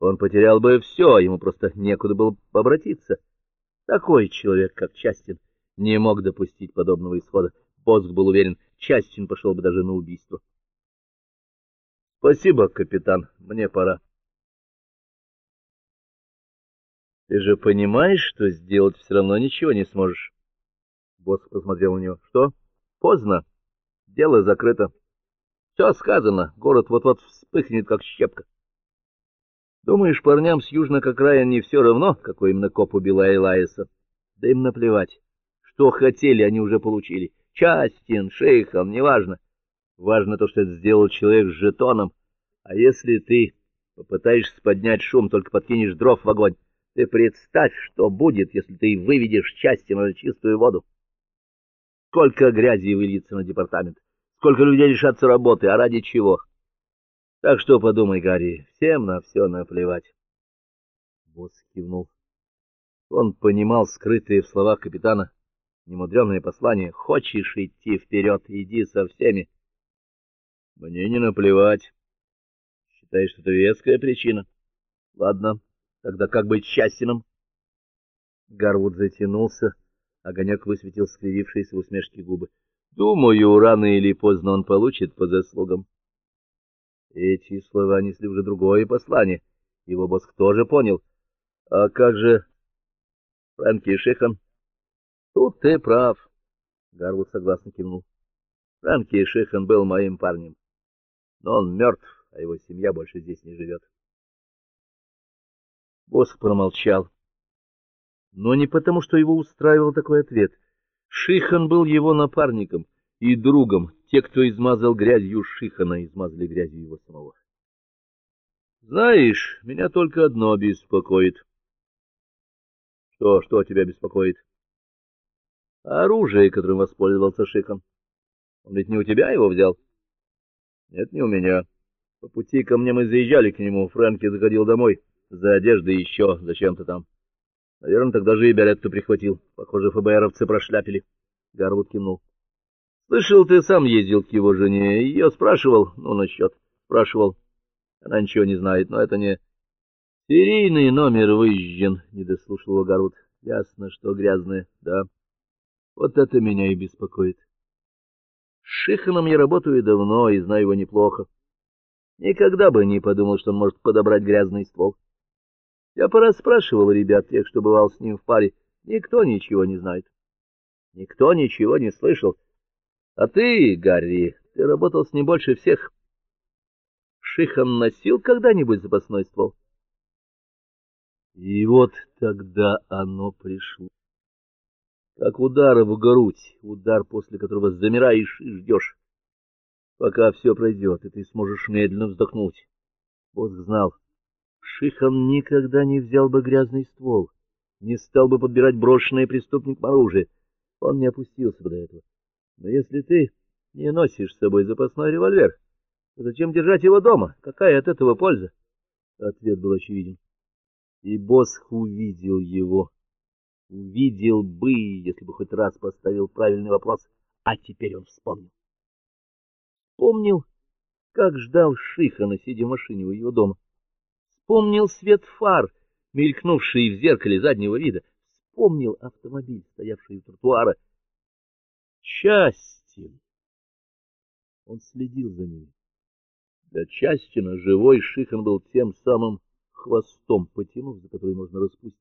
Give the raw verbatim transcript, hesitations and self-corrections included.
Он потерял бы все, ему просто некуда было обратиться. Такой человек, как Частин, не мог допустить подобного исхода. Босх был уверен, Частин пошел бы даже на убийство. — Спасибо, капитан, мне пора. — Ты же понимаешь, что сделать все равно ничего не сможешь? Босх посмотрел на него. — Что? Поздно. Дело закрыто. Все сказано. Город вот-вот вспыхнет, как щепка. Думаешь, парням с южных окраин не все равно, какой именно коп убил Элайса? Да им наплевать. Что хотели, они уже получили. Частин, Шейхан, неважно. Важно то, что это сделал человек с жетоном. А если ты попытаешься поднять шум, только подкинешь дров в огонь, ты представь, что будет, если ты выведешь Частина на чистую воду. Сколько грязи выльется на департамент, сколько людей лишатся работы, а ради чего? Так что подумай, Гарри, всем на все наплевать. Босс кивнул. Он понимал скрытые в словах капитана немудреное послание. Хочешь идти вперед, иди со всеми. Мне не наплевать. Считаешь, что это веская причина? Ладно, тогда как быть Частином? Гарвуд затянулся, огонек высветил скривившиеся в усмешке губы. Думаю, рано или поздно он получит по заслугам. Эти слова несли уже другое послание. Его Босх тоже понял. А как же Фрэнки и Шихан? Тут ты прав. Гарвуд согласно кивнул. Фрэнки и Шихан был моим парнем. Но он мертв, а его семья больше здесь не живет. Босх промолчал. Но не потому, что его устраивал такой ответ. Шихан был его напарником и другом. Те, кто измазал грязью Шихана, измазали грязью его самого. Знаешь, меня только одно беспокоит. Что, что тебя беспокоит? Оружие, которым воспользовался Шихан. Он ведь не у тебя его взял? Нет, не у меня. По пути ко мне мы заезжали к нему. Фрэнки заходил домой за одеждой еще, зачем-то там. Наверное, тогда же и Беретту прихватил. Похоже, ФБРовцы прошляпили. Гарвуд кивнул. Слышал, ты сам ездил к его жене. Ее спрашивал? Ну, насчет. Спрашивал. Она ничего не знает, но это не... Серийный номер выезжен, не дослушал его Гарвуд. Ясно, что грязное, да. Вот это меня и беспокоит. С Шиханом я работаю давно и знаю его неплохо. Никогда бы не подумал, что он может подобрать грязный ствол. Я порасспрашивал ребят, тех, что бывал с ним в паре. Никто ничего не знает. Никто ничего не слышал. А ты, Гарри, ты работал с ним больше всех. Шихан носил когда-нибудь запасной ствол? И вот тогда оно пришло. Как удар в грудь, удар, после которого замираешь и ждешь, пока все пройдет, и ты сможешь медленно вздохнуть. Босх знал, Шихан никогда не взял бы грязный ствол, не стал бы подбирать брошенное преступником оружие. Он не опустился бы до этого. Но если ты не носишь с собой запасной револьвер, то зачем держать его дома? Какая от этого польза? Ответ был очевиден. И Босх увидел его. Увидел бы, если бы хоть раз поставил правильный вопрос. А теперь он вспомнил. Вспомнил, как ждал Шихана, сидя в машине у его дома. Вспомнил свет фар, мелькнувший в зеркале заднего вида. Вспомнил автомобиль, стоявший у тротуара. Частин. Он следил за ним. Для Частина живой Шихан был тем самым хвостом, потянув, за который можно распустить